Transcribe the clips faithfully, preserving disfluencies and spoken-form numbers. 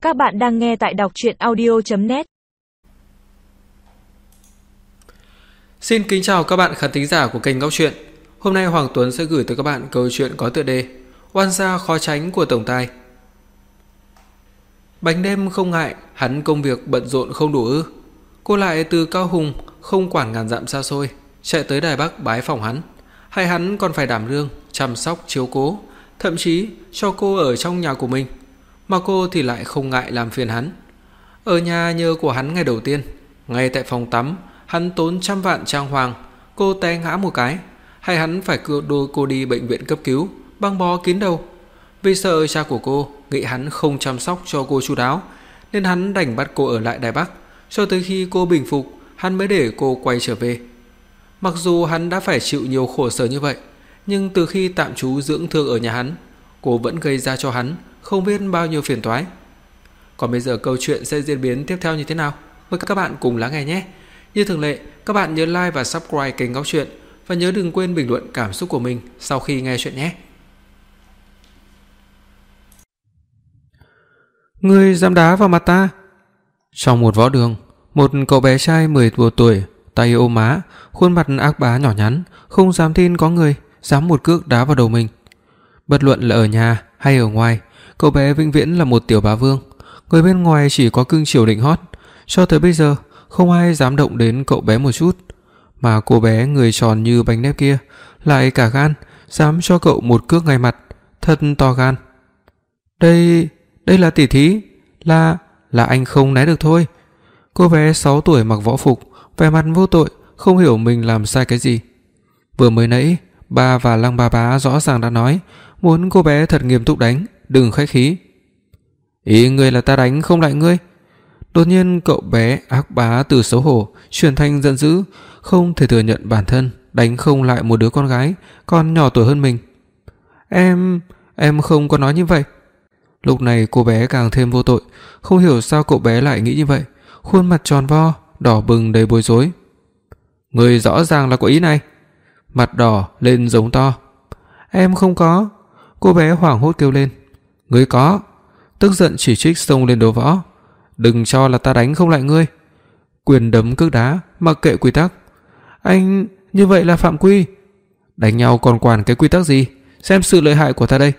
Các bạn đang nghe tại đọc truyện audio chấm net. Xin kính chào các bạn khán thính giả của kênh Góc Truyện. Hôm nay Hoàng Tuấn sẽ gửi tới các bạn câu chuyện có tựa đề Oan gia khó tránh của tổng tài. Bánh đêm không ngại, hắn công việc bận rộn không đủ ư? Cô lại từ Cao Hùng không quản ngàn dặm xa xôi chạy tới Đài Bắc bái phỏng hắn, hay hắn còn phải đảm đương chăm sóc chiếu cố, thậm chí cho cô ở trong nhà của mình, mà cô thì lại không ngại làm phiền hắn. Ở nhà nhờ của hắn ngày đầu tiên, ngay tại phòng tắm, hắn tốn trăm vạn trang hoàng, cô té ngã một cái, hay hắn phải đưa cô đi bệnh viện cấp cứu, băng bó kín đầu. Vì sợ cha của cô nghĩ hắn không chăm sóc cho cô chu đáo, nên hắn đành bắt cô ở lại Đài Bắc, cho tới khi cô bình phục, hắn mới để cô quay trở về. Mặc dù hắn đã phải chịu nhiều khổ sở như vậy, nhưng từ khi tạm trú dưỡng thương ở nhà hắn, cô vẫn gây ra cho hắn không biết bao nhiêu phiền toái. Còn bây giờ câu chuyện sẽ diễn biến tiếp theo như thế nào? Mời các bạn cùng lắng nghe nhé. Như thường lệ, các bạn nhớ like và subscribe kênh Góc Truyện, và nhớ đừng quên bình luận cảm xúc của mình sau khi nghe chuyện nhé. Ngươi dám đá vào mặt ta? Trong một võ đường, một cậu bé trai mười tuổi, tay ôm má, khuôn mặt ác bá nhỏ nhắn, không dám tin có người dám một cước đá vào đầu mình. Bất luận là ở nhà hay ở ngoài, cậu bé vĩnh viễn là một tiểu bá vương, người bên ngoài chỉ có cưng chiều định hót. Cho tới bây giờ, không ai dám động đến cậu bé một chút, mà cô bé người tròn như bánh nếp kia lại cả gan dám cho cậu một cước ngay mặt, thật to gan. Đây, đây là tỉ thí, là là anh không né được thôi. Cô bé sáu tuổi mặc võ phục, vẻ mặt vô tội, không hiểu mình làm sai cái gì. Vừa mới nãy, ba và Lăng Bá Bá rõ ràng đã nói muốn cô bé thật nghiêm túc đánh, đừng khách khí. Ý ngươi là ta đánh không lại ngươi? Đột nhiên cậu bé ác bá từ xấu hổ chuyển thành giận dữ, không thể thừa nhận bản thân đánh không lại một đứa con gái còn nhỏ tuổi hơn mình. Em, em không có nói như vậy. Lúc này cô bé càng thêm vô tội, không hiểu sao cậu bé lại nghĩ như vậy, khuôn mặt tròn vo, đỏ bừng đầy bối rối. Ngươi rõ ràng là có ý này. Mặt đỏ lên giống to. Em không có. Cô bé hoảng hốt kêu lên. Ngươi có. Tức giận chỉ trích xông lên đấu võ. Đừng cho là ta đánh không lại ngươi. Quyền đấm cước đá, mặc kệ quy tắc. Anh, như vậy là phạm quy. Đánh nhau còn quản cái quy tắc gì? Xem sự lợi hại của ta đây.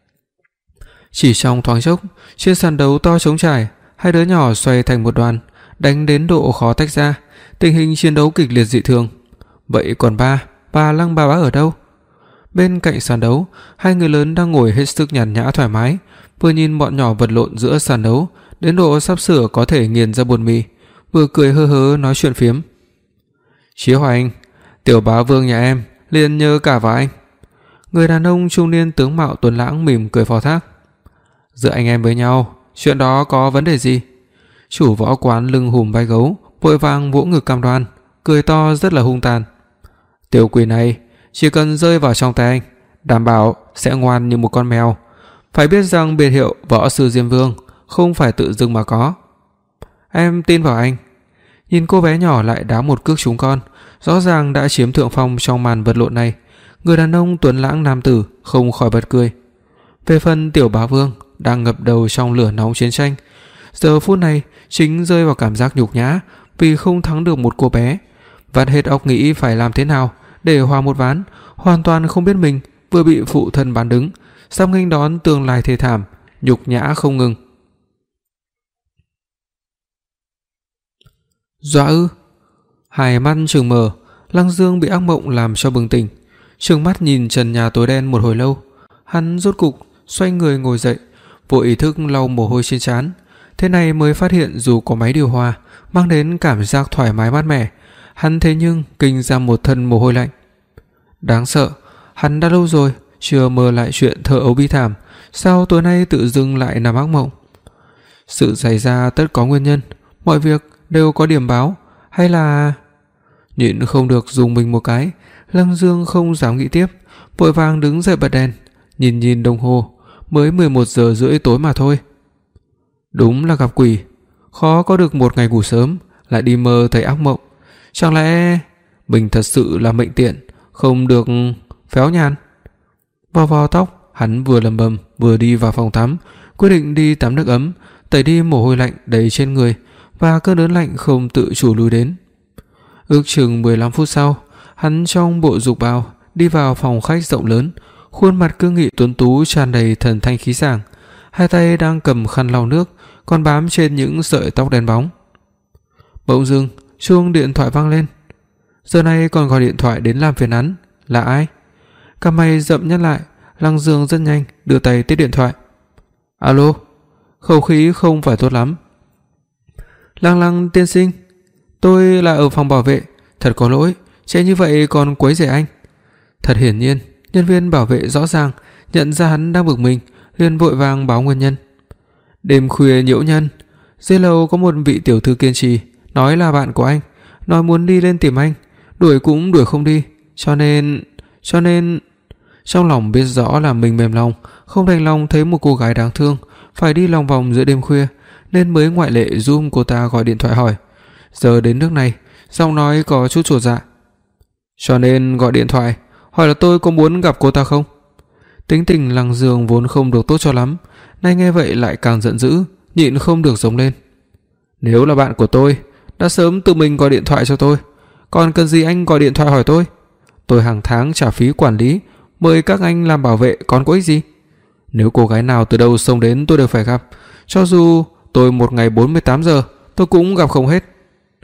Chỉ trong thoáng chốc, trên sàn đấu to trống trải, hai đứa nhỏ xoay thành một đoàn, đánh đến độ khó tách ra, tình hình chiến đấu kịch liệt dị thường. Vậy còn ba, ba Lăng Bá Bá ở đâu? Bên cạnh sàn đấu, hai người lớn đang ngồi hết sức nhàn nhã thoải mái, vừa nhìn bọn nhỏ vật lộn giữa sàn đấu đến độ sắp sửa có thể nghiền ra bột mì, vừa cười hơ hớ nói chuyện phiếm. Chí Hoành, tiểu bá vương nhà em liền nhờ cả vào anh. Người đàn ông trung niên tướng mạo tuấn lãng mỉm cười phó thác. Giữa anh em với nhau, chuyện đó có vấn đề gì? Chủ võ quán lưng hùm vai gấu vội vàng vỗ ngực cam đoan, cười to rất là hung tàn. Tiểu quỷ này chỉ cần rơi vào trong tay anh, đảm bảo sẽ ngoan như một con mèo. Phải biết rằng biệt hiệu võ sư Diêm Vương không phải tự dưng mà có. Em tin vào anh. Nhìn cô bé nhỏ lại đá một cước trúng con, rõ ràng đã chiếm thượng phong trong màn vật lộn này. Người đàn ông tuấn lãng nam tử không khỏi bật cười. Về phần tiểu bá vương đang ngập đầu trong lửa nóng chiến tranh, giờ phút này chính rơi vào cảm giác nhục nhã vì không thắng được một cô bé, vắt hết óc nghĩ phải làm thế nào để hòa một ván, hoàn toàn không biết mình vừa bị phụ thân bán đứng, sắp nghênh đón tương lai thê thảm, nhục nhã không ngừng. Dọa ư? Hai mắt trừng mở, Lăng Dương bị ác mộng làm cho bừng tỉnh, trừng mắt nhìn trần nhà tối đen một hồi lâu, hắn rốt cục xoay người ngồi dậy, vô ý thức lau mồ hôi trên trán. Thế này mới phát hiện dù có máy điều hòa mang đến cảm giác thoải mái mát mẻ, hắn thế nhưng kinh ra một thân mồ hôi lạnh. Đáng sợ, hắn đã lâu rồi chưa mơ lại chuyện thơ ấu bi thảm, sao tối nay tự dưng lại nằm ác mộng? Sự xảy ra tất có nguyên nhân, mọi việc đều có điểm báo, hay là... Nhịn không được dùng mình một cái, Lăng Dương không dám nghĩ tiếp, vội vàng đứng dậy bật đèn, nhìn nhìn đồng hồ, mới mười một giờ rưỡi tối mà thôi. Đúng là gặp quỷ, khó có được một ngày ngủ sớm lại đi mơ thấy ác mộng. Chẳng lẽ mình thật sự là mệnh tiện, không được phéo nhàn? Vò vò tóc, hắn vừa lầm bầm vừa đi vào phòng tắm, quyết định đi tắm nước ấm, tẩy đi mồ hôi lạnh đầy trên người và cơn ớn lạnh không tự chủ lùi đến. Ước chừng mười lăm phút sau, hắn trong bộ dục bào đi vào phòng khách rộng lớn, khuôn mặt cương nghị tuấn tú tràn đầy thần thanh khí sảng, hai tay đang cầm khăn lau nước còn bám trên những sợi tóc đen bóng. Bỗng dưng, chuông điện thoại vang lên. Giờ này còn gọi điện thoại đến làm phiền hắn, là ai? Cặp mày rậm nhăn lại, Lăng Dương rất nhanh đưa tay tiếp điện thoại. Alo, khẩu khí không phải tốt lắm. Lăng Lăng tiên sinh, tôi là ở phòng bảo vệ, thật có lỗi, trễ như vậy còn quấy rầy anh. Thật hiển nhiên, nhân viên bảo vệ rõ ràng nhận ra hắn đang bực mình, liền vội vàng báo nguyên nhân. Đêm khuya nhiễu nhân, dưới lầu có một vị tiểu thư kiên trì, nói là bạn của anh, nói muốn đi lên tìm anh, đuổi cũng đuổi không đi, cho nên cho nên trong lòng biết rõ là mình mềm lòng, không đành lòng thấy một cô gái đáng thương phải đi lòng vòng giữa đêm khuya, nên mới ngoại lệ giúp cô ta gọi điện thoại hỏi. Giờ đến nước này, giọng nói có chút chột dạ. Cho nên gọi điện thoại hỏi là tôi có muốn gặp cô ta không? Tính tình Lăng Dương vốn không được tốt cho lắm, nay nghe vậy lại càng giận dữ, nhịn không được giống lên. Nếu là bạn của tôi, đã sớm tự mình gọi điện thoại cho tôi, còn cần gì anh gọi điện thoại hỏi tôi? Tôi hàng tháng trả phí quản lý, mời các anh làm bảo vệ còn có ích gì? Nếu cô gái nào từ đâu xông đến tôi đều phải gặp, cho dù tôi một ngày bốn mươi tám giờ tôi cũng gặp không hết.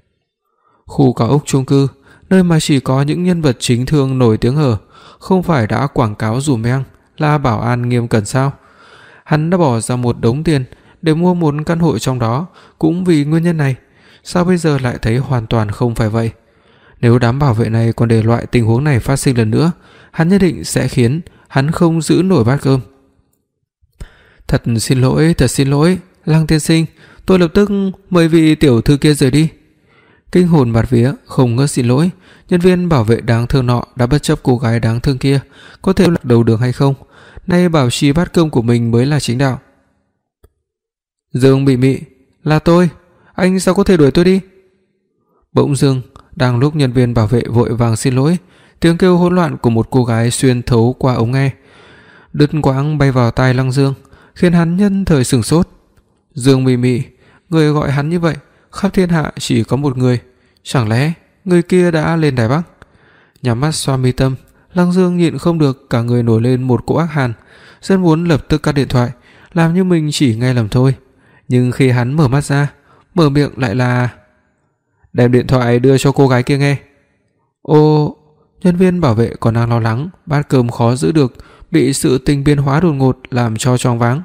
Khu cao ốc chung cư, nơi mà chỉ có những nhân vật chính thương nổi tiếng ở, không phải đã quảng cáo rủ meng là bảo an nghiêm cẩn sao? Hắn đã bỏ ra một đống tiền để mua một căn hộ trong đó cũng vì nguyên nhân này, sao bây giờ lại thấy hoàn toàn không phải vậy? Nếu đám bảo vệ này còn để loại tình huống này phát sinh lần nữa, hắn nhất định sẽ khiến hắn không giữ nổi bát cơm. Thật xin lỗi, thật xin lỗi, Lăng tiên sinh, tôi lập tức mời vị tiểu thư kia rời đi. Kinh hồn bạt vía, không ngớt xin lỗi, nhân viên bảo vệ đáng thương nọ đã bất chấp cô gái đáng thương kia có thể lạc đầu đường hay không, nay bảo trì bát cơm của mình mới là chính đạo. Dương Mị Mị, là tôi, anh sao có thể đuổi tôi đi? Bỗng dưng, đang lúc nhân viên bảo vệ vội vàng xin lỗi, tiếng kêu hỗn loạn của một cô gái xuyên thấu qua ống nghe, đứt quãng bay vào tai Lăng Dương, khiến hắn nhân thời sửng sốt. Dương Mị Mị, người gọi hắn như vậy, khắp thiên hạ chỉ có một người, chẳng lẽ người kia đã lên Đài Bắc? Nhắm mắt xoa mi tâm, Lăng Dương nhịn không được, cả người nổi lên một cỗ ác hàn, rất muốn lập tức cắt điện thoại, làm như mình chỉ nghe lầm thôi. Nhưng khi hắn mở mắt ra, mở miệng lại là: đem điện thoại đưa cho cô gái kia nghe. Ô, nhân viên bảo vệ còn đang lo lắng, bát cơm khó giữ được, bị sự tình biến hóa đột ngột làm cho choáng váng.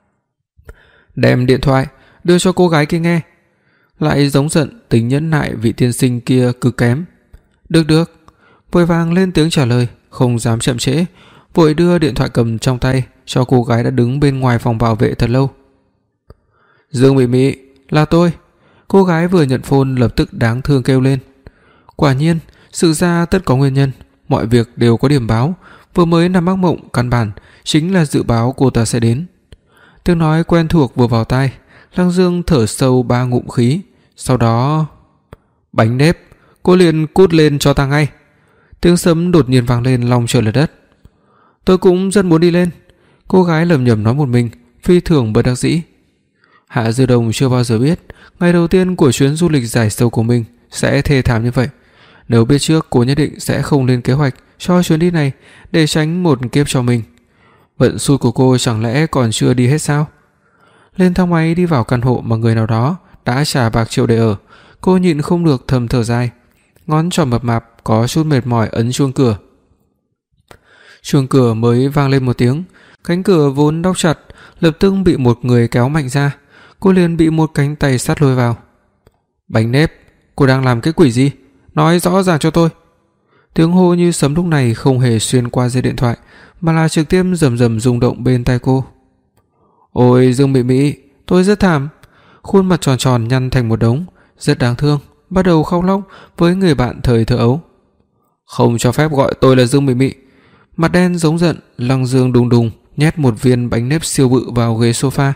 Đem điện thoại đưa cho cô gái kia nghe. Lại giống giận tính nhẫn nại vị tiên sinh kia cực kém. Được được, vội vàng lên tiếng trả lời, không dám chậm trễ, vội đưa điện thoại cầm trong tay cho cô gái đã đứng bên ngoài phòng bảo vệ thật lâu. Dương Mị Mị, là tôi. Cô gái vừa nhận phone lập tức đáng thương kêu lên. Quả nhiên, sự ra tất có nguyên nhân, mọi việc đều có điểm báo, vừa mới nằm mắc mộng căn bản chính là dự báo cô ta sẽ đến. Tiếng nói quen thuộc vừa vào tai, Lăng Dương thở sâu ba ngụm khí, sau đó bánh nếp, cô liền cút lên cho ta ngay. Tiếng sấm đột nhiên vang lên long trời lở đất. Tôi cũng rất muốn đi lên, cô gái lẩm nhẩm nói một mình, phi thường bất đắc dĩ. Hạ Dư Đồng chưa bao giờ biết ngày đầu tiên của chuyến du lịch giải sầu của mình sẽ thê thảm như vậy. Nếu biết trước, cô nhất định sẽ không lên kế hoạch cho chuyến đi này để tránh một kiếp cho mình. Vận xui của cô chẳng lẽ còn chưa đi hết sao? Lên thang máy đi vào căn hộ mà người nào đó đã trả bạc triệu để ở, cô nhịn không được thầm thở dài, ngón trỏ mập mạp có chút mệt mỏi ấn chuông cửa. Chuông cửa mới vang lên một tiếng, cánh cửa vốn đóng chặt lập tức bị một người kéo mạnh ra, cô liền bị một cánh tay sắt lôi vào. Bánh nếp, cô đang làm cái quỷ gì? Nói rõ ràng cho tôi. Tiếng hô như sấm lúc này không hề xuyên qua dây điện thoại, mà là trực tiếp rầm rầm rung động bên tai cô. Ôi Dương Mị Mị, tôi rất thảm. Khuôn mặt tròn tròn nhăn thành một đống, rất đáng thương, bắt đầu khóc lóc với người bạn thời thơ ấu. Không cho phép gọi tôi là Dương Mị Mị. Mặt đen giống giận, Lăng Dương đùng đùng nhét một viên bánh nếp siêu bự vào ghế sofa.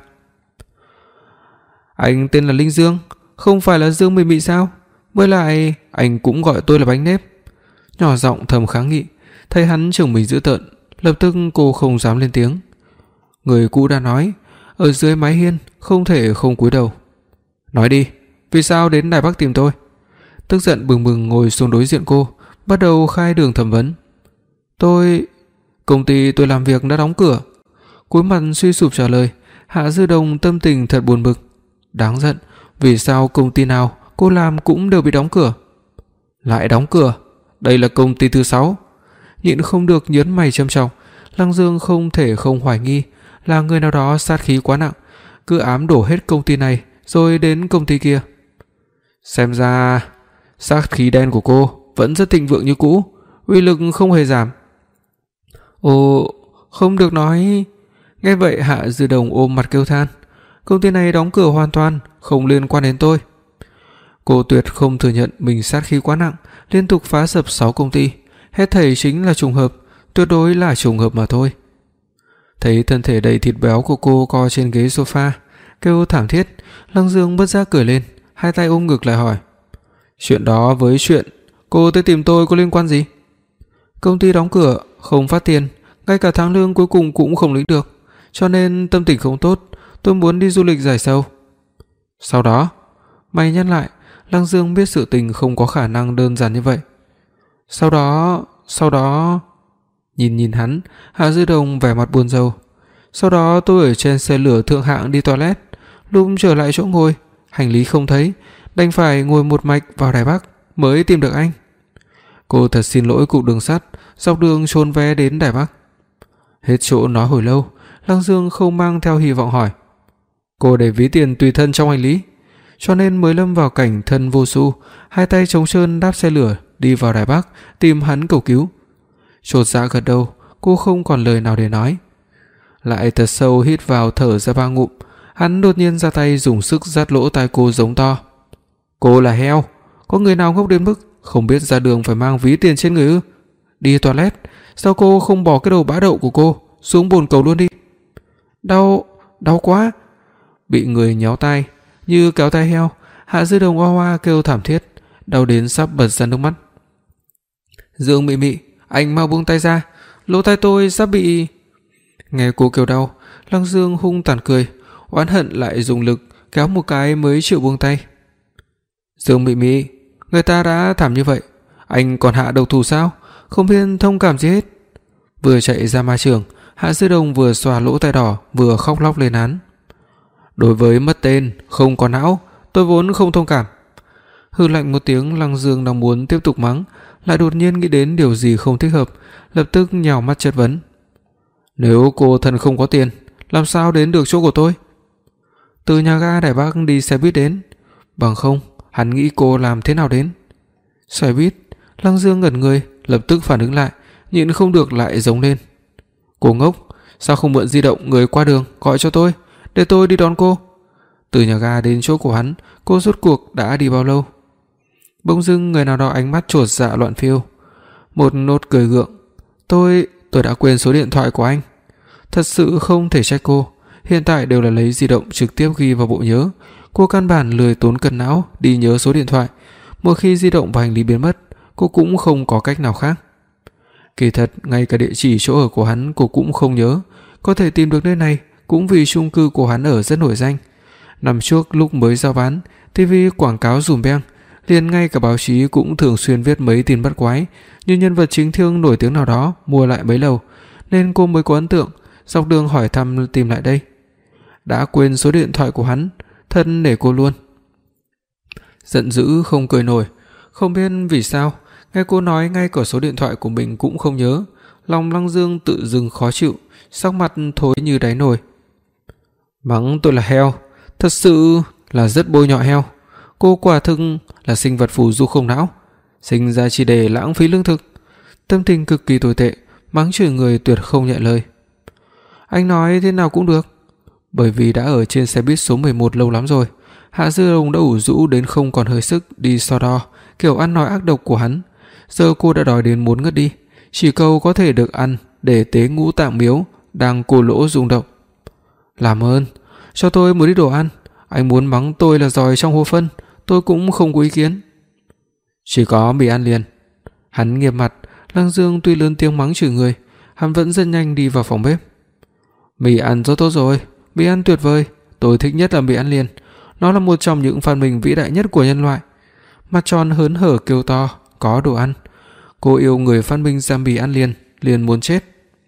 Anh tên là Linh Dương, không phải là Dương Mị Mị sao? Với lại anh cũng gọi tôi là bánh nếp. Nhỏ giọng thầm kháng nghị, thấy hắn chồng mình dữ tợn, lập tức cô không dám lên tiếng. Người cũ đã nói, ở dưới mái hiên không thể không cúi đầu. Nói đi, vì sao đến Đài Bắc tìm tôi? Tức giận bừng bừng ngồi xuống đối diện cô, bắt đầu khai đường thẩm vấn. Tôi... công ty tôi làm việc đã đóng cửa. Cúi mặt suy sụp trả lời. Hạ Dư Đồng tâm tình thật buồn bực. Đáng giận, vì sao công ty nào cô làm cũng đều bị đóng cửa? Lại đóng cửa? Đây là công ty thứ sáu. Nhịn không được nhớn mày trầm trọng. Lăng Dương không thể không hoài nghi là người nào đó sát khí quá nặng, cứ ám đổ hết công ty này rồi đến công ty kia. Xem ra sát khí đen của cô vẫn rất thịnh vượng như cũ, uy lực không hề giảm. Ồ, không được nói. Nghe vậy Hạ Dư Đồng ôm mặt kêu than. Công ty này đóng cửa hoàn toàn, không liên quan đến tôi. Cô tuyệt không thừa nhận mình sát khí quá nặng, liên tục phá sập sáu công ty. Hết thảy chính là trùng hợp, tuyệt đối là trùng hợp mà thôi. Thấy thân thể đầy thịt béo của cô co trên ghế sofa, kêu thảm thiết, Lăng Dương bất giác cười lên, hai tay ôm ngực lại hỏi. Chuyện đó với chuyện cô tới tìm tôi có liên quan gì? Công ty đóng cửa, không phát tiền, ngay cả tháng lương cuối cùng cũng không lĩnh được, cho nên tâm tình không tốt, tôi muốn đi du lịch giải sầu. Sau đó, mày nhắc lại, Lăng Dương biết sự tình không có khả năng đơn giản như vậy. Sau đó, sau đó... Nhìn nhìn hắn, Hạ Dư Đồng vẻ mặt buồn rầu. Sau đó tôi ở trên xe lửa thượng hạng đi toilet, lúc trở lại chỗ ngồi, hành lý không thấy, đành phải ngồi một mạch vào Đài Bắc mới tìm được anh. Cô thật xin lỗi cục đường sắt, dọc đường trốn vé đến Đài Bắc. Hết chỗ nói hồi lâu, Lăng Dương không mang theo hy vọng hỏi. Cô để ví tiền tùy thân trong hành lý, cho nên mới lâm vào cảnh thân vô su, hai tay trống trơn đáp xe lửa đi vào Đài Bắc tìm hắn cầu cứu. Chột dạ gật đầu, cô không còn lời nào để nói. Lại thật sâu hít vào thở ra ba ngụm, hắn đột nhiên ra tay dùng sức dắt lỗ tai cô giống to. Cô là heo, có người nào ngốc đến mức không biết ra đường phải mang ví tiền trên người ư? Đi toilet, sao cô không bỏ cái đầu bã đậu của cô xuống bồn cầu luôn đi? Đau, đau quá. Bị người nhéo tai như kéo tai heo, Hạ Dư Đồng hoa hoa kêu thảm thiết, đau đến sắp bật ra nước mắt. Dương Mị Mị, anh mau buông tay ra, lỗ tai tôi sắp bị... Nghe cô kêu đau, Lăng Dương hung tàn cười, oán hận lại dùng lực kéo một cái mới chịu buông tay. Dương Mị Mị, người ta đã thảm như vậy, anh còn hạ độc thủ sao? Không biết thông cảm gì hết. Vừa chạy ra ma trường, Hạ Dư Đồng vừa xòa lỗ tai đỏ vừa khóc lóc lên án. Đối với mất tên, không có não, tôi vốn không thông cảm. Hừ lạnh một tiếng, Lăng Dương đang muốn tiếp tục mắng, lại đột nhiên nghĩ đến điều gì không thích hợp, lập tức nhào mắt chất vấn. Nếu cô thân không có tiền, làm sao đến được chỗ của tôi? Từ nhà ga Đài Bắc đi xe buýt đến. Bằng không, hắn nghĩ cô làm thế nào đến? Xe buýt? Lăng Dương ngẩn người, lập tức phản ứng lại, nhịn không được lại giống lên. Cô ngốc, sao không mượn di động người qua đường gọi cho tôi, để tôi đi đón cô? Từ nhà ga đến chỗ của hắn, cô rốt cuộc đã đi bao lâu? Bỗng dưng người nào đó ánh mắt chột dạ loạn phiêu. Một nốt cười gượng. Tôi, tôi đã quên số điện thoại của anh. Thật sự không thể trách cô, hiện tại đều là lấy di động trực tiếp ghi vào bộ nhớ. Cô căn bản lười tốn cân não đi nhớ số điện thoại. Một khi di động và hành lý biến mất, cô cũng không có cách nào khác. Kỳ thật, ngay cả địa chỉ chỗ ở của hắn cô cũng không nhớ. Có thể tìm được nơi này cũng vì chung cư của hắn ở rất nổi danh. Năm trước lúc mới giao bán, ti vi quảng cáo dùm beng, liền ngay cả báo chí cũng thường xuyên viết mấy tin bắt quái, như nhân vật chính thương nổi tiếng nào đó mua lại mấy lầu, nên cô mới có ấn tượng, dọc đường hỏi thăm tìm lại đây. Đã quên số điện thoại của hắn, thật nể cô luôn. Giận dữ không cười nổi, không biết vì sao, nghe cô nói ngay cả số điện thoại của mình cũng không nhớ, lòng Lăng Dương tự dưng khó chịu, sắc mặt thối như đáy nồi. Mắng tôi là heo, thật sự là rất bôi nhọ heo. Cô quả thực là sinh vật phù du không não, sinh ra chỉ để lãng phí lương thực. Tâm tình cực kỳ tồi tệ, mắng chửi người tuyệt không nhẹ lời. Anh nói thế nào cũng được. Bởi vì đã ở trên xe buýt số mười một lâu lắm rồi, Hạ Dư Đồng đã ủ rũ đến không còn hơi sức đi so đo kiểu ăn nói ác độc của hắn. Giờ cô đã đói đến muốn ngất đi, chỉ cầu có thể được ăn để tế ngũ tạng miếu đang cổ lỗ rung động. Làm ơn, cho tôi một ít đồ ăn. Anh muốn mắng tôi là giỏi trong hô phân, tôi cũng không có ý kiến. Chỉ có mì ăn liền. Hắn nghiêm mặt. Lăng Dương tuy lớn tiếng mắng chửi người, hắn vẫn rất nhanh đi vào phòng bếp. Mì ăn rất tốt rồi, mì ăn tuyệt vời, tôi thích nhất là mì ăn liền. Nó là một trong những phát minh vĩ đại nhất của nhân loại. Mặt tròn hớn hở kêu to, có đồ ăn. Cô yêu người phát minh ra mì ăn liền, liền muốn chết.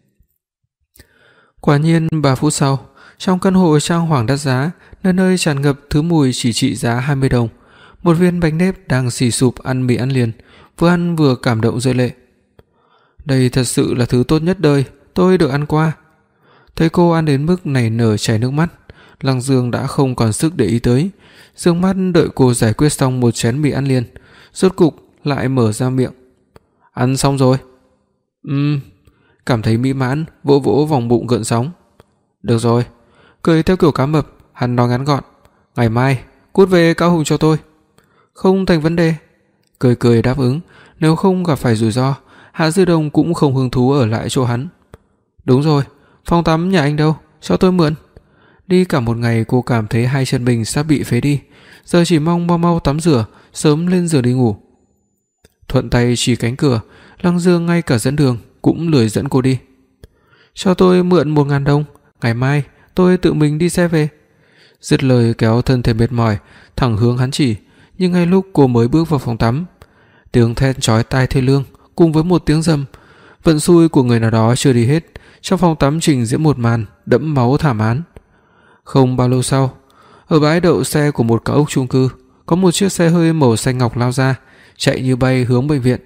Quả nhiên ba phút sau, trong căn hộ trang hoàng đắt giá, nơi nơi tràn ngập thứ mùi chỉ trị giá hai mươi đồng, một viên bánh nếp đang xì sụp ăn mì ăn liền, vừa ăn vừa cảm động rơi lệ. Đây thật sự là thứ tốt nhất đời tôi được ăn qua. Thấy cô ăn đến mức nảy nở chảy nước mắt, Lăng Dương đã không còn sức để ý tới, dương mắt đợi cô giải quyết xong một chén mì ăn liền, rốt cục lại mở ra miệng. Ăn xong rồi? Ừm, cảm thấy mỹ mãn, vỗ vỗ vòng bụng gợn sóng. Được rồi, cười theo kiểu cá mập, hắn nói ngắn gọn. Ngày mai cút về Cao Hùng cho tôi. Không thành vấn đề. Cười cười đáp ứng, nếu không gặp phải rủi ro, Hạ Dư Đồng cũng không hứng thú ở lại chỗ hắn. Đúng rồi, phòng tắm nhà anh đâu, cho tôi mượn. Đi cả một ngày cô cảm thấy hai chân mình sắp bị phế đi, giờ chỉ mong mau mau tắm rửa, sớm lên giường đi ngủ. Thuận tay chỉ cánh cửa, Lăng Dương ngay cả dẫn đường cũng lười dẫn cô đi. Cho tôi mượn một ngàn đồng, ngày mai tôi tự mình đi xe về. Dứt lời kéo thân thể mệt mỏi thẳng hướng hắn chỉ, nhưng ngay lúc cô mới bước vào phòng tắm, tiếng thét chói tai thê lương cùng với một tiếng rầm, vận xui của người nào đó chưa đi hết, trong phòng tắm trình diễn một màn đẫm máu thảm án. Không bao lâu sau, ở bãi đậu xe của một cao ốc chung cư, có một chiếc xe hơi màu xanh ngọc lao ra, chạy như bay hướng bệnh viện.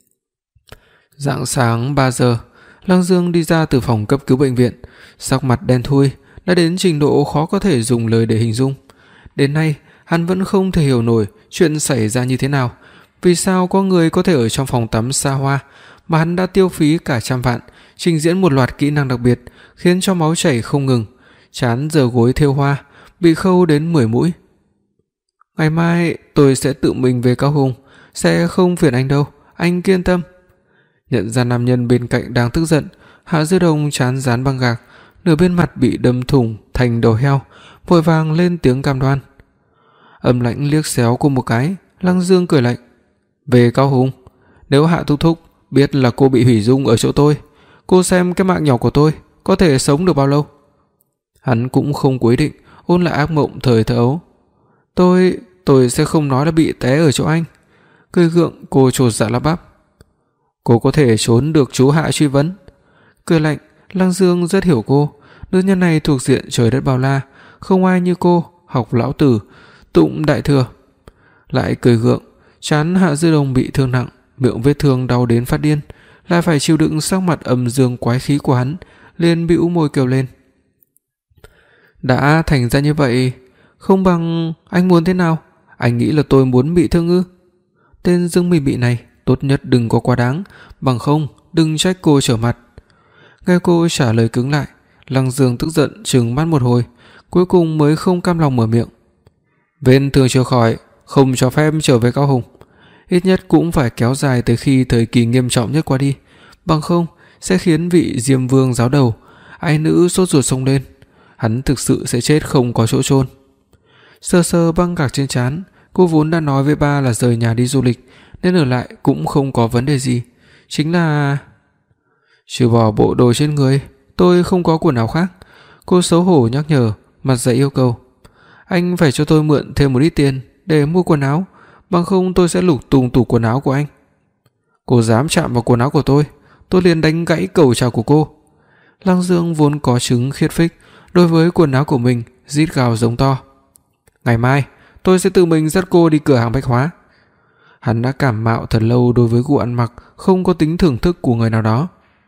Rạng sáng ba giờ, Lăng Dương đi ra từ phòng cấp cứu bệnh viện, sắc mặt đen thui, đã đến trình độ khó có thể dùng lời để hình dung. Đến nay, hắn vẫn không thể hiểu nổi chuyện xảy ra như thế nào, vì sao có người có thể ở trong phòng tắm xa hoa mà hắn đã tiêu phí cả trăm vạn, trình diễn một loạt kỹ năng đặc biệt, khiến cho máu chảy không ngừng, trán giờ gối thêu hoa, bị khâu đến mười mũi. Ngày mai tôi sẽ tự mình về Cao Hùng, sẽ không phiền anh đâu, anh yên tâm. Nhận ra nam nhân bên cạnh đang tức giận, Hạ Dư Đồng trán dán băng gạc, nửa bên mặt bị đâm thủng thành đầu heo, vội vàng lên tiếng cam đoan. Âm lãnh liếc xéo cô một cái, Lăng Dương cười lạnh. Về Cao Hùng, nếu Hạ thúc thúc biết là cô bị hủy dung ở chỗ tôi, cô xem cái mạng nhỏ của tôi có thể sống được bao lâu. Hắn cũng không quyết định ôn lại ác mộng thời thơ ấu. Tôi, tôi sẽ không nói là bị té ở chỗ anh. Cười gượng cô chột dạ lắp bắp. Cô có thể trốn được chú Hạ truy vấn. Cười lạnh, Lăng Dương rất hiểu cô, nữ nhân này thuộc diện trời đất bao la, không ai như cô học lão tử, tụng đại thừa. Lại cười gượng, trán Hạ Dư Đồng bị thương nặng, miệng vết thương đau đến phát điên, lại phải chịu đựng sắc mặt âm dương quái khí của hắn, liền bĩu môi kêu lên. Đã thành ra như vậy, không bằng anh muốn thế nào? Anh nghĩ là tôi muốn bị thương ư? Tên Dương Mị Mị này tốt nhất đừng có quá đáng, bằng không đừng trách cô trở mặt. Nghe cô trả lời cứng lại, Lăng Dương tức giận trừng mắt một hồi, cuối cùng mới không cam lòng mở miệng. Vết thương chưa khỏi, không cho phép trở về Cao Hùng, ít nhất cũng phải kéo dài tới khi thời kỳ nghiêm trọng nhất qua đi, bằng không sẽ khiến vị Diêm Vương giáo đầu ái nữ sốt ruột xông lên, hắn thực sự sẽ chết không có chỗ chôn. Sơ sơ băng gạc trên trán, cô vốn đã nói với ba là rời nhà đi du lịch, nên ở lại cũng không có vấn đề gì, chính là trừ bỏ bộ đồ trên người, tôi không có quần áo khác. Cô xấu hổ nhắc nhở, mặt dày yêu cầu. Anh phải cho tôi mượn thêm một ít tiền để mua quần áo, bằng không tôi sẽ lục tung tủ quần áo của anh. Cô dám chạm vào quần áo của tôi, tôi liền đánh gãy cầu chào của cô. Lăng Dương vốn có chứng khiết phích, đối với quần áo của mình rít gào giống to. Ngày mai tôi sẽ tự mình dắt cô đi cửa hàng bách hóa. Hắn đã cảm mạo thật lâu đối với gu ăn mặc không có tính thưởng thức của người nào đó.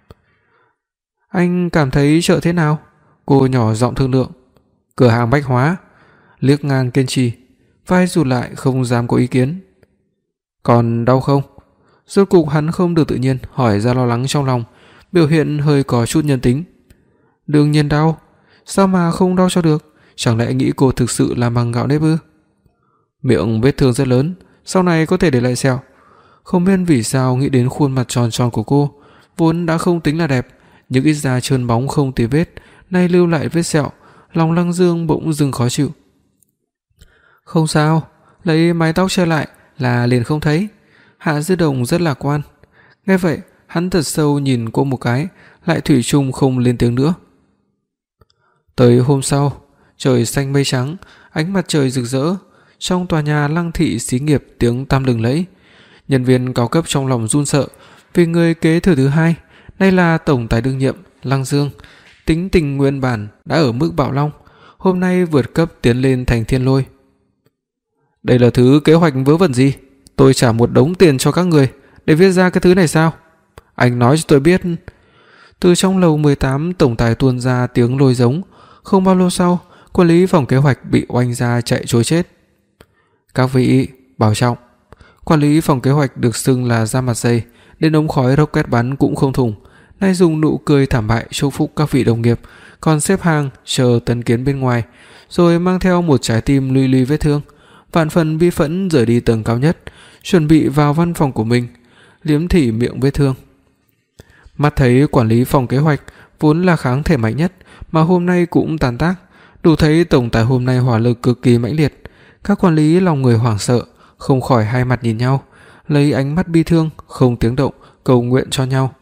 Anh cảm thấy chợ thế nào? Cô nhỏ giọng thương lượng. Cửa hàng bách hóa. Liếc ngang kiên trì, vai rụt lại không dám có ý kiến. Còn đau không? Rốt cục hắn không được tự nhiên hỏi ra lo lắng trong lòng, biểu hiện hơi có chút nhân tính. Đương nhiên đau, sao mà không đau cho được? Chẳng lẽ nghĩ cô thực sự làm bằng gạo nếp ư? Miệng vết thương rất lớn, sau này có thể để lại sẹo. Không biết vì sao nghĩ đến khuôn mặt tròn tròn của cô, vốn đã không tính là đẹp, nhưng ít ra trơn bóng không tì vết, nay lưu lại vết sẹo, lòng Lăng Dương bỗng dưng khó chịu. Không sao, lấy mái tóc che lại là liền không thấy. Hạ Dư Đồng rất lạc quan. Nghe vậy, hắn thật sâu nhìn cô một cái, lại thủy chung không lên tiếng nữa. Tới hôm sau, trời xanh mây trắng, ánh mặt trời rực rỡ, trong tòa nhà Lăng thị xí nghiệp tiếng tăm lừng lẫy. Nhân viên cao cấp trong lòng run sợ vì người kế thừa thứ hai, nay là tổng tài đương nhiệm Lăng Dương, tính tình nguyên bản đã ở mức bạo long, hôm nay vượt cấp tiến lên thành thiên lôi. Đây là thứ kế hoạch vớ vẩn gì? Tôi trả một đống tiền cho các người để viết ra cái thứ này sao? Anh nói cho tôi biết. Từ trong lầu mười tám tổng tài tuôn ra tiếng lôi giống. Không bao lâu sau, quản lý phòng kế hoạch bị oanh ra chạy trối chết. Các vị bảo trọng. Quản lý phòng kế hoạch được xưng là da mặt dày, đến ống khói rocket bắn cũng không thủng, nay dùng nụ cười thảm bại chúc phúc các vị đồng nghiệp, còn xếp hàng chờ tấn kiến bên ngoài, rồi mang theo một trái tim luy luy vết thương, vạn phần bi phẫn rời đi tầng cao nhất, chuẩn bị vào văn phòng của mình, liếm thỉ miệng vết thương. Mắt thấy quản lý phòng kế hoạch vốn là kháng thể mạnh nhất mà hôm nay cũng tàn tác, đủ thấy tổng tài hôm nay hỏa lực cực kỳ mãnh liệt. Các quản lý lòng người hoảng sợ, không khỏi hai mặt nhìn nhau, lấy ánh mắt bi thương không tiếng động cầu nguyện cho nhau.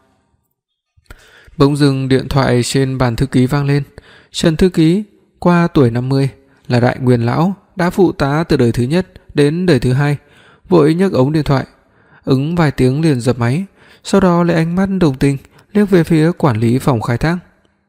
Bỗng dưng điện thoại trên bàn thư ký vang lên. Trần thư ký, qua tuổi năm mươi, là đại nguyên lão, đã phụ tá từ đời thứ nhất đến đời thứ hai, vội nhấc ống điện thoại, ứng vài tiếng liền dập máy, sau đó lấy ánh mắt đồng tình liếc về phía quản lý phòng khai thác.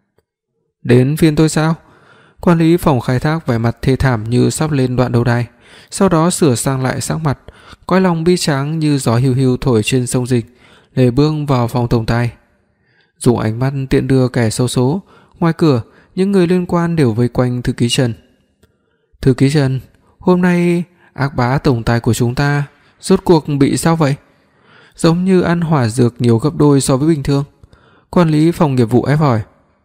Đến phiên tôi sao? Quản lý phòng khai thác vẻ mặt thê thảm như sắp lên đoạn đầu đài, sau đó sửa sang lại sắc mặt, cõi lòng bi tráng như gió hiu hiu thổi trên sông dịch, lề bước vào phòng tổng tài. Dùng ánh mắt tiện đưa kẻ xấu số, ngoài cửa những người liên quan đều vây quanh thư ký Trần. Thư ký Trần, hôm nay ác bá tổng tài của chúng ta rốt cuộc bị sao vậy? Giống như ăn hỏa dược nhiều gấp đôi so với bình thường. Quản lý phòng nghiệp vụ ép hỏi.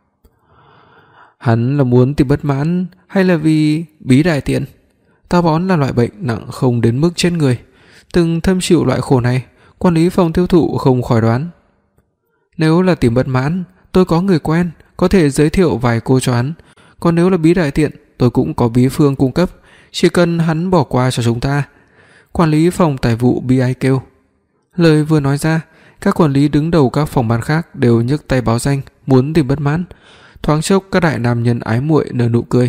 Hắn là muốn tìm bất mãn hay là vì bí đại tiện? Táo bón là loại bệnh nặng không đến mức chết người, từng thâm chịu loại khổ này, quản lý phòng tiêu thụ không khỏi đoán. Nếu là tìm bất mãn, tôi có người quen, có thể giới thiệu vài cô cho hắn. Còn nếu là bí đại tiện, tôi cũng có bí phương cung cấp, chỉ cần hắn bỏ qua cho chúng ta. Quản lý phòng tài vụ bi ai kêu. Lời vừa nói ra, các quản lý đứng đầu các phòng ban khác đều nhấc tay báo danh, muốn tìm bất mãn. Thoáng chốc các đại nam nhân ái muội nở nụ cười.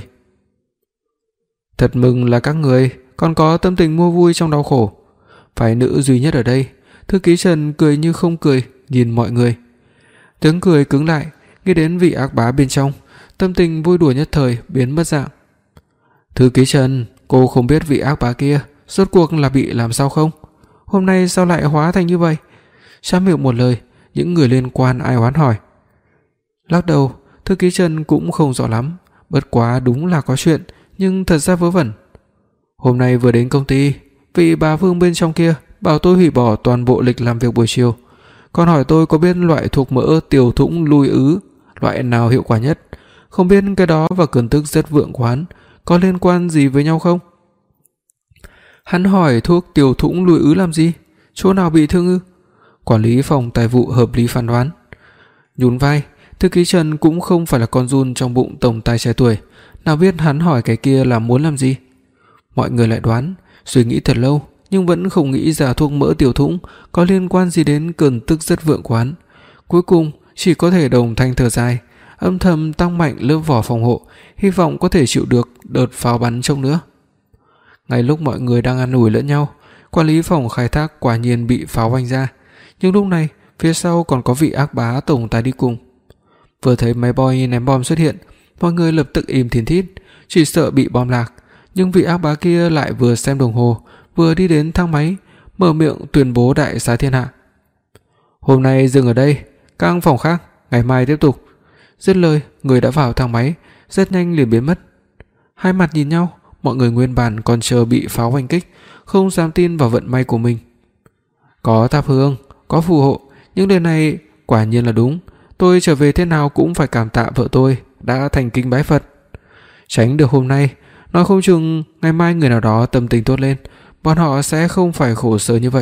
Thật mừng là các người còn có tâm tình mua vui trong đau khổ. Phái nữ duy nhất ở đây, thư ký Trần cười như không cười nhìn mọi người. Tiếng cười cứng lại, nghĩ đến vị ác bá bên trong, tâm tình vui đùa nhất thời biến mất dạng. Thư ký Trần, cô không biết vị ác bá kia rốt cuộc là bị làm sao không? Hôm nay sao lại hóa thành như vậy? Sát miệng một lời, những người liên quan ai oán hỏi. Lắc đầu, thư ký Trần cũng không rõ lắm, bất quá đúng là có chuyện, nhưng thật ra vớ vẩn. Hôm nay vừa đến công ty, vị bà Vương bên trong kia bảo tôi hủy bỏ toàn bộ lịch làm việc buổi chiều, còn hỏi tôi có biết loại thuốc mỡ tiểu thũng lui ứ loại nào hiệu quả nhất, không biết cái đó và cơn tức rất vượng của hắn có liên quan gì với nhau không? Hắn hỏi thuốc tiểu thũng lui ứ làm gì? Chỗ nào bị thương ư? Quản lý phòng tài vụ hợp lý phán đoán. Nhún vai, thư ký Trần cũng không phải là con giun trong bụng tổng tài trẻ tuổi, nào biết hắn hỏi cái kia là muốn làm gì. Mọi người lại đoán, suy nghĩ thật lâu nhưng vẫn không nghĩ ra thuốc mỡ tiểu thũng có liên quan gì đến cơn tức rất vượng của hắn. Cuối cùng chỉ có thể đồng thanh thở dài, âm thầm tăng mạnh lớp vỏ phòng hộ, hy vọng có thể chịu được đợt pháo bắn trông nữa. Ngay lúc mọi người đang ăn ủi lẫn nhau, quản lý phòng khai thác quả nhiên bị pháo oanh ra, nhưng lúc này phía sau còn có vị ác bá tổng tài đi cùng. Vừa thấy máy boy ném bom xuất hiện, mọi người lập tức im thìn thít, chỉ sợ bị bom lạc. Nhưng vị ác bá kia lại vừa xem đồng hồ, vừa đi đến thang máy, mở miệng tuyên bố đại xá thiên hạ. Hôm nay dừng ở đây, các phòng khác ngày mai tiếp tục. Dứt lời, người đã vào thang máy, rất nhanh liền biến mất. Hai mặt nhìn nhau, mọi người nguyên bản còn chờ bị pháo oanh kích, không dám tin vào vận may của mình. Có thắp hương, có phù hộ, những lời này quả nhiên là đúng. Tôi trở về thế nào cũng phải cảm tạ vợ tôi đã thành kính bái Phật. Tránh được hôm nay, nói không chừng ngày mai người nào đó tâm tình tốt lên, bọn họ sẽ không phải khổ sở như vậy.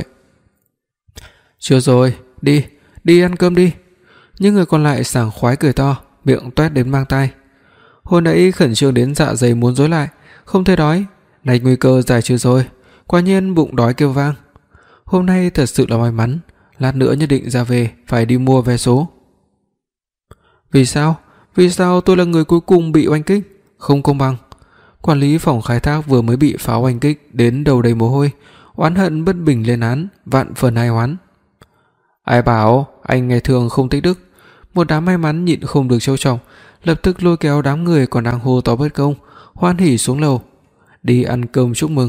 Chưa rồi, đi, đi ăn cơm đi. Những người còn lại sảng khoái cười to, miệng toét đến mang tai. Hồi nãy khẩn trương đến dạ dày muốn rối lại, không thấy đói, này nguy cơ giải trừ rồi, quả nhiên bụng đói kêu vang. Hôm nay thật sự là may mắn, lát nữa nhất định ra về phải đi mua vé số. Vì sao? Vì sao tôi là người cuối cùng bị oanh kích? Không công bằng. Quản lý phòng khai thác vừa mới bị pháo oanh kích đến đầu đầy mồ hôi, oán hận bất bình lên án, vạn phần ai oán. Ai bảo anh ngày thường không tích đức? Một đám may mắn nhịn không được trêu chọc, lập tức lôi kéo đám người còn đang hô to bất công, hoan hỉ xuống lầu đi ăn cơm chúc mừng.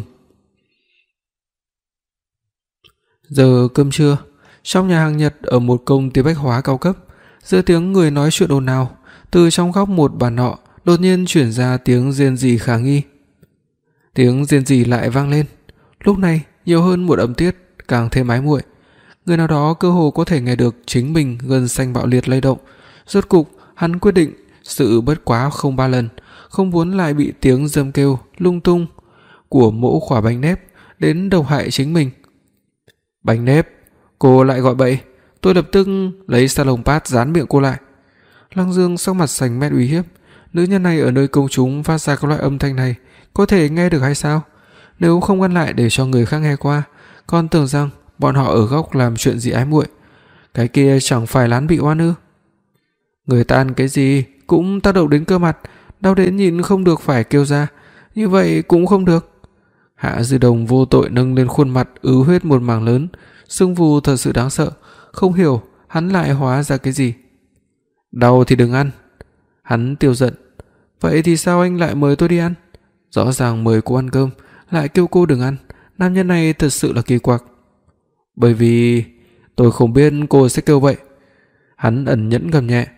Giờ cơm trưa, trong nhà hàng Nhật ở một công ty bách hóa cao cấp, giữa tiếng người nói chuyện ồn ào, từ trong góc một bàn nọ đột nhiên chuyển ra tiếng rên rỉ khả nghi. Tiếng rên rỉ lại vang lên, lúc này nhiều hơn một âm tiết, càng thêm ái muội. Người nào đó cơ hồ có thể nghe được chính mình gân xanh bạo liệt lay động. Rốt cục hắn quyết định sự bất quá không ba lần, không muốn lại bị tiếng râm kêu lung tung của mỗ khỏa bánh nếp đến đầu hại chính mình. Bánh nếp, cô lại gọi bậy. Tôi lập tức lấy salon pad dán miệng cô lại. Lăng Dương sắc mặt xanh mét uy hiếp. Nữ nhân này ở nơi công chúng phát ra các loại âm thanh này có thể nghe được hay sao? Nếu không ngăn lại để cho người khác nghe qua, còn tưởng rằng bọn họ ở góc làm chuyện gì ái muội. Cái kia chẳng phải lán bị oan ư? Người ta ăn cái gì cũng tác động đến cơ mặt, đau đến nhìn không được phải kêu ra, như vậy cũng không được. Hạ Dư Đồng vô tội nâng lên khuôn mặt ứ huyết một mảng lớn, sưng vù thật sự đáng sợ, không hiểu hắn lại hóa ra cái gì. Đau thì đừng ăn. Hắn tiêu giận. Vậy thì sao anh lại mời tôi đi ăn? Rõ ràng mời cô ăn cơm, lại kêu cô đừng ăn. Nam nhân này thật sự là kỳ quặc. Bởi vì tôi không biết cô sẽ kêu vậy. Hắn ẩn nhẫn gầm nhẹ.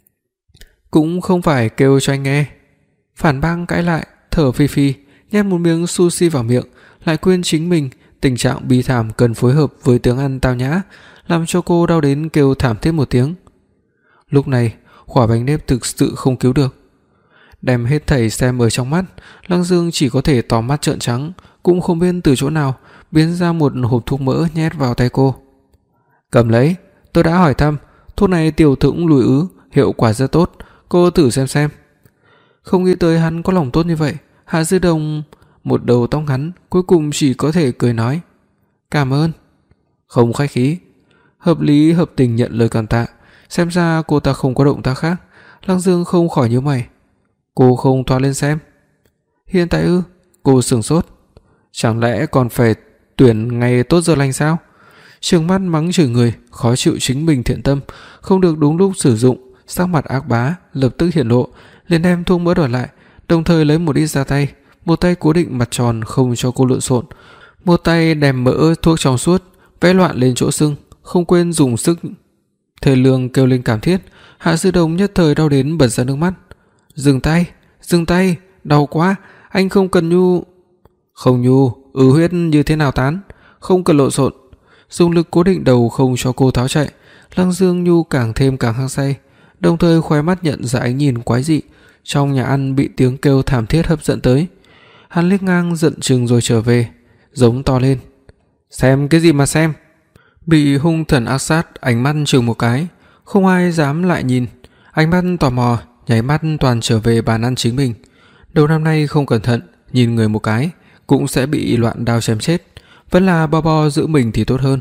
Cũng không phải kêu cho anh nghe. Phản bác cãi lại, thở phì phì, nhét một miếng sushi vào miệng, lại quên chính mình tình trạng bi thảm cần phối hợp với tiếng ăn tao nhã, làm cho cô đau đến kêu thảm thiết một tiếng. Lúc này, khỏa bánh nếp thực sự không cứu được. Đem hết thảy xem ở trong mắt, Lăng Dương chỉ có thể tóm mắt trợn trắng, cũng không biết từ chỗ nào biến ra một hộp thuốc mỡ nhét vào tay cô. Cầm lấy, tôi đã hỏi thăm, thuốc này tiểu thủng lùi ứ, hiệu quả rất tốt, cô thử xem xem. Không nghĩ tới hắn có lòng tốt như vậy. Hạ Dư Đồng một đầu tóc ngắn, cuối cùng chỉ có thể cười nói cảm ơn. Không khách khí, hợp lý hợp tình nhận lời cảm tạ. Xem ra cô ta không có động tác khác. Lăng Dương không khỏi nhíu mày. Cô không thoa lên xem? Hiện tại ư? Cô sửng sốt. Chẳng lẽ còn phải tuyển ngày tốt giờ lành sao? Trừng mắt mắng chửi người, khó chịu chính mình thiện tâm, không được đúng lúc sử dụng, sắc mặt ác bá lập tức hiện lộ, liền đem thuốc mỡ đổi lại, đồng thời lấy một ít ra tay, một tay cố định mặt tròn không cho cô lộn xộn, một tay đem mỡ thuốc trong suốt vẽ loạn lên chỗ sưng, không quên dùng sức. Thề Lương kêu lên cảm thiết. Hạ Dư Đồng nhất thời đau đến bật ra nước mắt. Dừng tay, dừng tay, đau quá, anh không cần nhu. Không nhu, ứ huyết như thế nào tán, không cần lộn xộn. Dùng lực cố định đầu không cho cô tháo chạy. Lăng Dương nhu càng thêm càng hăng say, đồng thời khóe mắt nhận ra ánh nhìn quái dị. Trong nhà ăn bị tiếng kêu thảm thiết hấp dẫn tới. Hắn liếc ngang giận chừng rồi trở về, giống to lên. Xem cái gì mà xem? Bị hung thần ác sát ánh mắt chừng một cái, không ai dám lại nhìn. Ánh mắt tò mò nháy mắt toàn trở về bàn ăn chính mình. Đầu năm nay không cẩn thận nhìn người một cái cũng sẽ bị loạn đao chém chết, vẫn là bo bo giữ mình thì tốt hơn.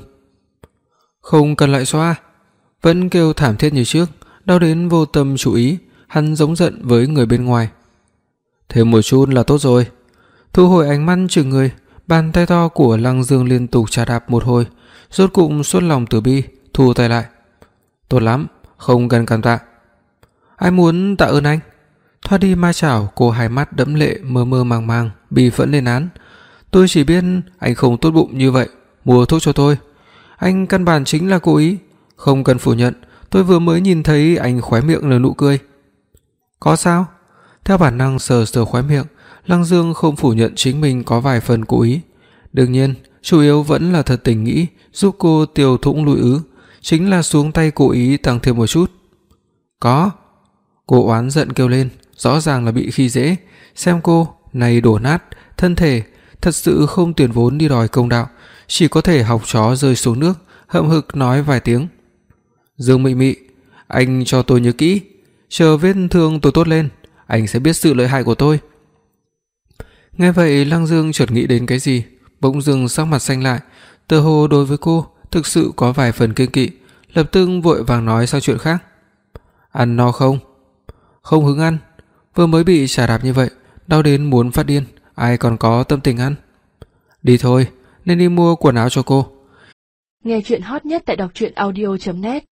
Không cần lại xoa. Vẫn kêu thảm thiết như trước, đau đến vô tâm chú ý. Hắn giống giận với người bên ngoài. Thêm một chút là tốt rồi. Thu hồi ánh mắt chừng người, bàn tay to của Lăng Dương liên tục chà đạp một hồi, rốt cục xuất lòng từ bi, thu tay lại. Tốt lắm, không cần cảm tạ. Ai muốn tạ ơn anh? Thoát đi ma chảo, cô hai mắt đẫm lệ mơ mơ màng màng, bi phẫn lên án. Tôi chỉ biết anh không tốt bụng như vậy, mua thuốc cho tôi. Anh căn bản chính là cố ý, không cần phủ nhận. Tôi vừa mới nhìn thấy anh khóe miệng nở nụ cười. Có sao? Theo bản năng sờ sờ khóe miệng, Lăng Dương không phủ nhận chính mình có vài phần cố ý. Đương nhiên, chủ yếu vẫn là thật tình nghĩ giúp cô tiêu thủng lùi ứ, chính là xuống tay cố ý tăng thêm một chút. Có. Cô oán giận kêu lên, rõ ràng là bị khi dễ. Xem cô, này đổ nát, thân thể, thật sự không tiền vốn đi đòi công đạo, chỉ có thể học chó rơi xuống nước, hậm hực nói vài tiếng. Dương Mị Mị, anh cho tôi nhớ kỹ, chờ vết thương tôi tốt lên, anh sẽ biết sự lợi hại của tôi. Nghe vậy Lăng Dương chợt nghĩ đến cái gì, bỗng dưng sắc mặt xanh lại, tựa hồ đối với cô thực sự có vài phần kiêng kỵ, lập tức vội vàng nói sang chuyện khác. Ăn no không? Không hứng ăn. Vừa mới bị chà đạp như vậy, đau đến muốn phát điên, ai còn có tâm tình ăn. Đi thôi, nên đi mua quần áo cho cô. Nghe truyện hot nhất tại đọc truyện audio chấm net.